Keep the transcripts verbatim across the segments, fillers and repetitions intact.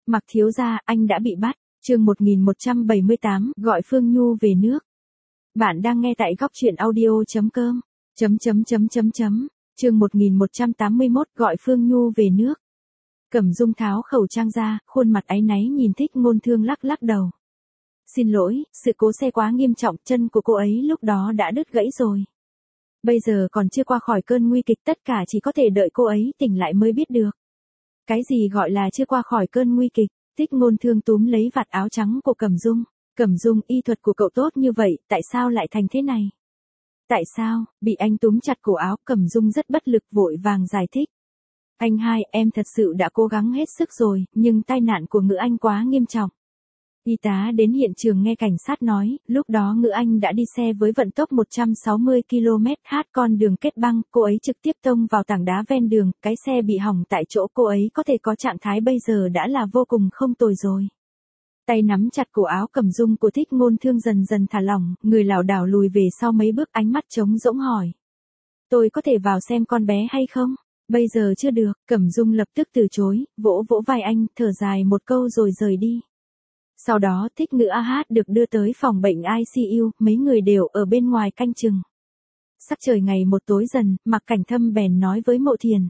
Mặc thiếu gia, anh đã bị bắt. Chương một nghìn một trăm bảy mươi tám, gọi Phương Nhu về nước. Bạn đang nghe tại góc truyện audio chấm com. Chấm chấm chấm chấm chấm. Chương một nghìn một trăm tám mươi mốt, gọi Phương Nhu về nước. Cẩm Dung tháo khẩu trang ra, khuôn mặt áy náy nhìn Thích Ngôn Thương lắc lắc đầu. Xin lỗi, sự cố xe quá nghiêm trọng, chân của cô ấy lúc đó đã đứt gãy rồi. Bây giờ còn chưa qua khỏi cơn nguy kịch, tất cả chỉ có thể đợi cô ấy tỉnh lại mới biết được. Cái gì gọi là chưa qua khỏi cơn nguy kịch? Thích Ngôn Thương túm lấy vạt áo trắng của Cẩm Dung. Cẩm Dung, y thuật của cậu tốt như vậy, tại sao lại thành thế này? Tại sao? Bị anh túm chặt cổ áo, Cẩm Dung rất bất lực vội vàng giải thích. Anh hai, em thật sự đã cố gắng hết sức rồi, nhưng tai nạn của Ngữ Anh quá nghiêm trọng. Y tá đến hiện trường nghe cảnh sát nói, lúc đó Ngữ Anh đã đi xe với vận tốc một trăm sáu mươi ki lô mét h, con đường kết băng, cô ấy trực tiếp tông vào tảng đá ven đường, cái xe bị hỏng tại chỗ, cô ấy có thể có trạng thái bây giờ đã là vô cùng không tồi rồi. Tay nắm chặt cổ áo Cẩm Dung của Thích Ngôn Thương dần dần thả lỏng, người lảo đảo lùi về sau mấy bước, ánh mắt trống rỗng hỏi. Tôi có thể vào xem con bé hay không? Bây giờ chưa được, Cẩm Dung lập tức từ chối, vỗ vỗ vai anh, thở dài một câu rồi rời đi. Sau đó Thích Ngữ a hát được đưa tới phòng bệnh i xê u, mấy người đều ở bên ngoài canh chừng. Sắc trời ngày một tối dần, Mạc Cảnh Thâm bèn nói với Mộ Thiền.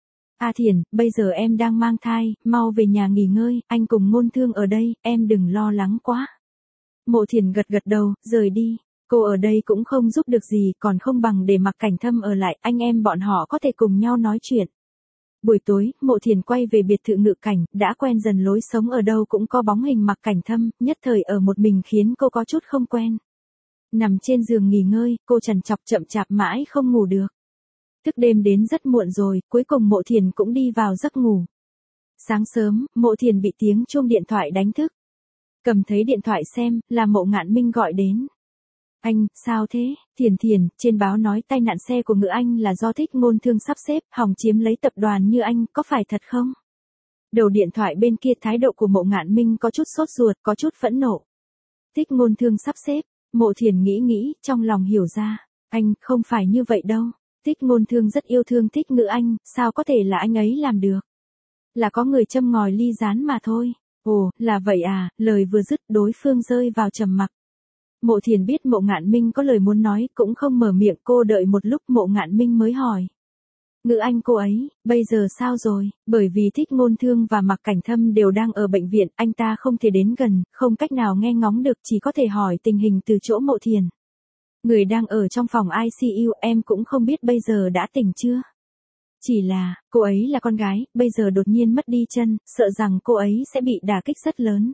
A Thiền, bây giờ em đang mang thai, mau về nhà nghỉ ngơi, anh cùng Ngôn Thương ở đây, em đừng lo lắng quá. Mộ Thiền gật gật đầu, rời đi. Cô ở đây cũng không giúp được gì, còn không bằng để Mạc Cảnh Thâm ở lại, anh em bọn họ có thể cùng nhau nói chuyện. Buổi tối, Mộ Thiền quay về biệt thự Ngự Cảnh, đã quen dần lối sống ở đâu cũng có bóng hình Mạc Cảnh Thâm, nhất thời ở một mình khiến cô có chút không quen. Nằm trên giường nghỉ ngơi, cô trằn trọc chậm chạp mãi không ngủ được. Thức đêm đến rất muộn rồi, cuối cùng Mộ Thiền cũng đi vào giấc ngủ. Sáng sớm, Mộ Thiền bị tiếng chuông điện thoại đánh thức. Cầm thấy điện thoại xem, là Mộ Ngạn Minh gọi đến. Anh, sao thế? Thiền Thiền, trên báo nói tai nạn xe của Ngữ Anh là do Thích Ngôn Thương sắp xếp, hòng chiếm lấy tập đoàn Như Anh, có phải thật không? Đầu điện thoại bên kia thái độ của Mộ Ngạn Minh có chút sốt ruột, có chút phẫn nộ. Thích Ngôn Thương sắp xếp, Mộ Thiền nghĩ nghĩ, trong lòng hiểu ra. Anh, không phải như vậy đâu. Thích Ngôn Thương rất yêu thương Thích Ngữ Anh, sao có thể là anh ấy làm được? Là có người châm ngòi ly gián mà thôi. Ồ, là vậy à, lời vừa dứt đối phương rơi vào trầm mặc. Mộ Thiền biết Mộ Ngạn Minh có lời muốn nói, cũng không mở miệng, cô đợi một lúc Mộ Ngạn Minh mới hỏi. Ngữ Anh cô ấy, bây giờ sao rồi? Bởi vì Thích Ngôn Thương và Mạc Cảnh Thâm đều đang ở bệnh viện, anh ta không thể đến gần, không cách nào nghe ngóng được, chỉ có thể hỏi tình hình từ chỗ Mộ Thiền. Người đang ở trong phòng i xê u, em cũng không biết bây giờ đã tỉnh chưa? Chỉ là, cô ấy là con gái, bây giờ đột nhiên mất đi chân, sợ rằng cô ấy sẽ bị đả kích rất lớn.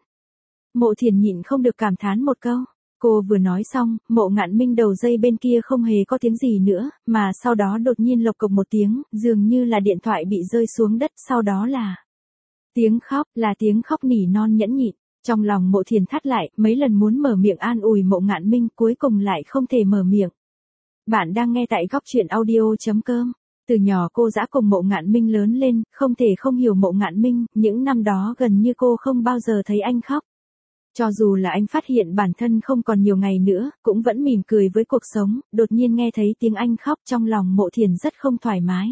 Mộ Thiền nhịn không được cảm thán một câu. Cô vừa nói xong, Mộ Ngạn Minh đầu dây bên kia không hề có tiếng gì nữa, mà sau đó đột nhiên lộc cộc một tiếng, dường như là điện thoại bị rơi xuống đất, sau đó là tiếng khóc, là tiếng khóc nỉ non nhẫn nhịn. Trong lòng Mộ Thiền thắt lại, mấy lần muốn mở miệng an ủi Mộ Ngạn Minh, cuối cùng lại không thể mở miệng. Bạn đang nghe tại góc truyện audio chấm com. Từ nhỏ cô dã cùng Mộ Ngạn Minh lớn lên, không thể không hiểu Mộ Ngạn Minh, những năm đó gần như cô không bao giờ thấy anh khóc. Cho dù là anh phát hiện bản thân không còn nhiều ngày nữa, cũng vẫn mỉm cười với cuộc sống, đột nhiên nghe thấy tiếng anh khóc, trong lòng Mộ Thiền rất không thoải mái.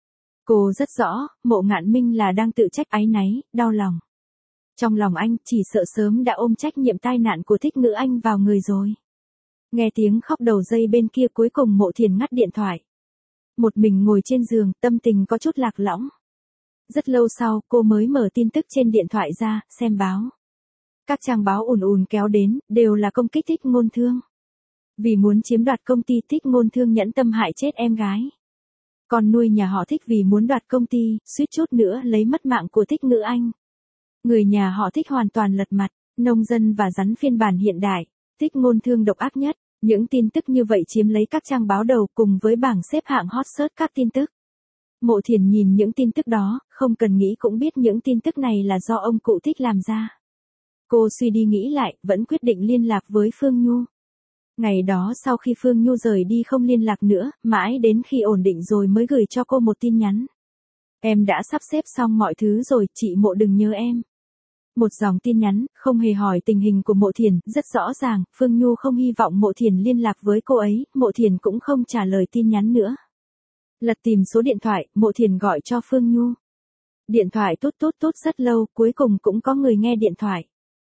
Cô rất rõ, Mộ Ngạn Minh là đang tự trách, áy náy, đau lòng. Trong lòng anh, chỉ sợ sớm đã ôm trách nhiệm tai nạn của Thích Ngữ Anh vào người rồi. Nghe tiếng khóc đầu dây bên kia, cuối cùng Mộ Thiền ngắt điện thoại. Một mình ngồi trên giường, tâm tình có chút lạc lõng. Rất lâu sau, cô mới mở tin tức trên điện thoại ra, xem báo. Các trang báo ùn ùn kéo đến, đều là công kích Thích Ngôn Thương. Vì muốn chiếm đoạt công ty, Thích Ngôn Thương nhẫn tâm hại chết em gái. Con nuôi nhà họ Thích vì muốn đoạt công ty, suýt chút nữa lấy mất mạng của Thích Ngữ Anh. Người nhà họ Thích hoàn toàn lật mặt, nông dân và rắn phiên bản hiện đại, Thích Ngôn Thương độc ác nhất. Những tin tức như vậy chiếm lấy các trang báo đầu cùng với bảng xếp hạng hot search các tin tức. Mộ Thiền nhìn những tin tức đó, không cần nghĩ cũng biết những tin tức này là do ông cụ Thích làm ra. Cô suy đi nghĩ lại, vẫn quyết định liên lạc với Phương Nhu. Ngày đó sau khi Phương Nhu rời đi không liên lạc nữa, mãi đến khi ổn định rồi mới gửi cho cô một tin nhắn. Em đã sắp xếp xong mọi thứ rồi, chị Mộ đừng nhớ em. Một dòng tin nhắn, không hề hỏi tình hình của Mộ Thiền, rất rõ ràng, Phương Nhu không hy vọng Mộ Thiền liên lạc với cô ấy, Mộ Thiền cũng không trả lời tin nhắn nữa. Lật tìm số điện thoại, Mộ Thiền gọi cho Phương Nhu. Điện thoại tút tút tút rất lâu, cuối cùng cũng có người nghe điện thoại.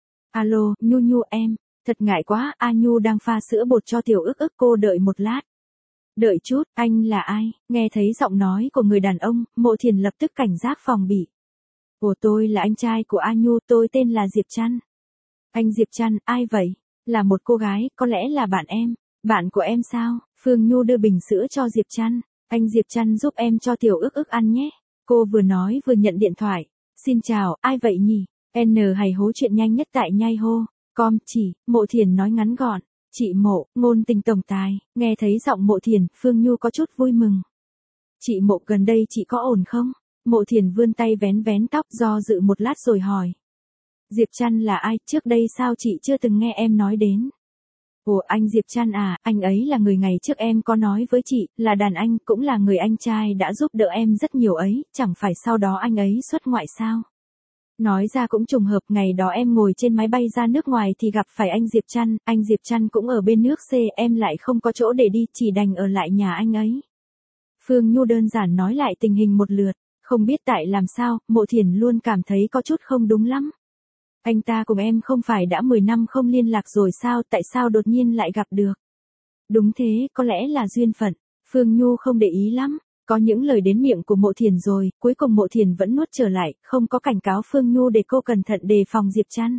Alo, Nhu Nhu em, thật ngại quá, A Nhu đang pha sữa bột cho tiểu ức ức, cô đợi một lát. Đợi chút, anh là ai? Nghe thấy giọng nói của người đàn ông, Mộ Thiền lập tức cảnh giác phòng bị. Ồ, tôi là anh trai của A Nhu, tôi tên là Diệp Trăn. Anh Diệp Trăn, ai vậy? Là một cô gái, có lẽ là bạn em. Bạn của em sao? Phương Nhu đưa bình sữa cho Diệp Trăn. Anh Diệp Trăn giúp em cho tiểu ức ức ăn nhé. Cô vừa nói vừa nhận điện thoại. Xin chào, ai vậy nhỉ? N hay hố chuyện nhanh nhất tại nhai hô. Com chỉ, Mộ Thiền nói ngắn gọn. Chị Mộ, ngôn tình tổng tài. Nghe thấy giọng Mộ Thiền, Phương Nhu có chút vui mừng. Chị Mộ, gần đây chị có ổn không? Mộ Thiền vươn tay vén vén tóc, do dự một lát rồi hỏi. Diệp Trăn là ai, trước đây sao chị chưa từng nghe em nói đến? Ồ, anh Diệp Trăn à, anh ấy là người ngày trước em có nói với chị, là đàn anh, cũng là người anh trai đã giúp đỡ em rất nhiều ấy, chẳng phải sau đó anh ấy xuất ngoại sao? Nói ra cũng trùng hợp, ngày đó em ngồi trên máy bay ra nước ngoài thì gặp phải anh Diệp Trăn, anh Diệp Trăn cũng ở bên nước C, em lại không có chỗ để đi, chỉ đành ở lại nhà anh ấy. Phương Nhu đơn giản nói lại tình hình một lượt, không biết tại làm sao, Mộ Thiền luôn cảm thấy có chút không đúng lắm. Anh ta cùng em không phải đã mười năm không liên lạc rồi sao, tại sao đột nhiên lại gặp được? Đúng thế, có lẽ là duyên phận. Phương Nhu không để ý lắm, có những lời đến miệng của Mộ Thiền rồi, cuối cùng Mộ Thiền vẫn nuốt trở lại, không có cảnh cáo Phương Nhu để cô cẩn thận đề phòng Diệp Trăn.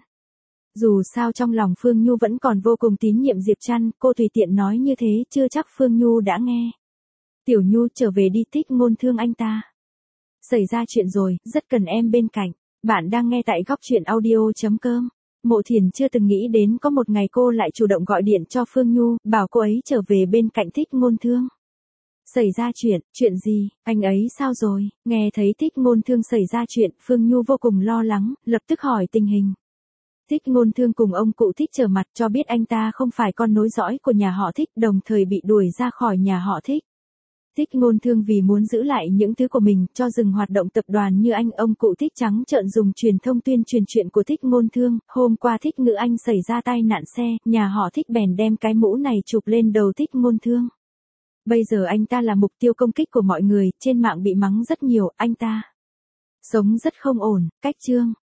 Dù sao trong lòng Phương Nhu vẫn còn vô cùng tín nhiệm Diệp Trăn, cô tùy tiện nói như thế chưa chắc Phương Nhu đã nghe. Tiểu Nhu trở về đi, Thích Ngôn thương anh ta. Xảy ra chuyện rồi, rất cần em bên cạnh. Bạn đang nghe tại góc truyện audio.com. Mộ Thiền chưa từng nghĩ đến có một ngày cô lại chủ động gọi điện cho Phương Nhu, bảo cô ấy trở về bên cạnh Thích Ngôn thương. Xảy ra chuyện, chuyện gì, anh ấy sao rồi? Nghe thấy Thích Ngôn thương xảy ra chuyện, Phương Nhu vô cùng lo lắng, lập tức hỏi tình hình. Thích Ngôn thương cùng ông cụ Thích trở mặt cho biết anh ta không phải con nối dõi của nhà họ Thích, đồng thời bị đuổi ra khỏi nhà họ Thích. Thích Ngôn thương vì muốn giữ lại những thứ của mình, cho dừng hoạt động tập đoàn như anh, ông cụ Thích trắng trợn dùng truyền thông tuyên truyền chuyện của Thích Ngôn thương. Hôm qua Thích Ngữ Anh xảy ra tai nạn xe, nhà họ Thích bèn đem cái mũ này chụp lên đầu Thích Ngôn thương. Bây giờ anh ta là mục tiêu công kích của mọi người, trên mạng bị mắng rất nhiều, anh ta sống rất không ổn, cách chương.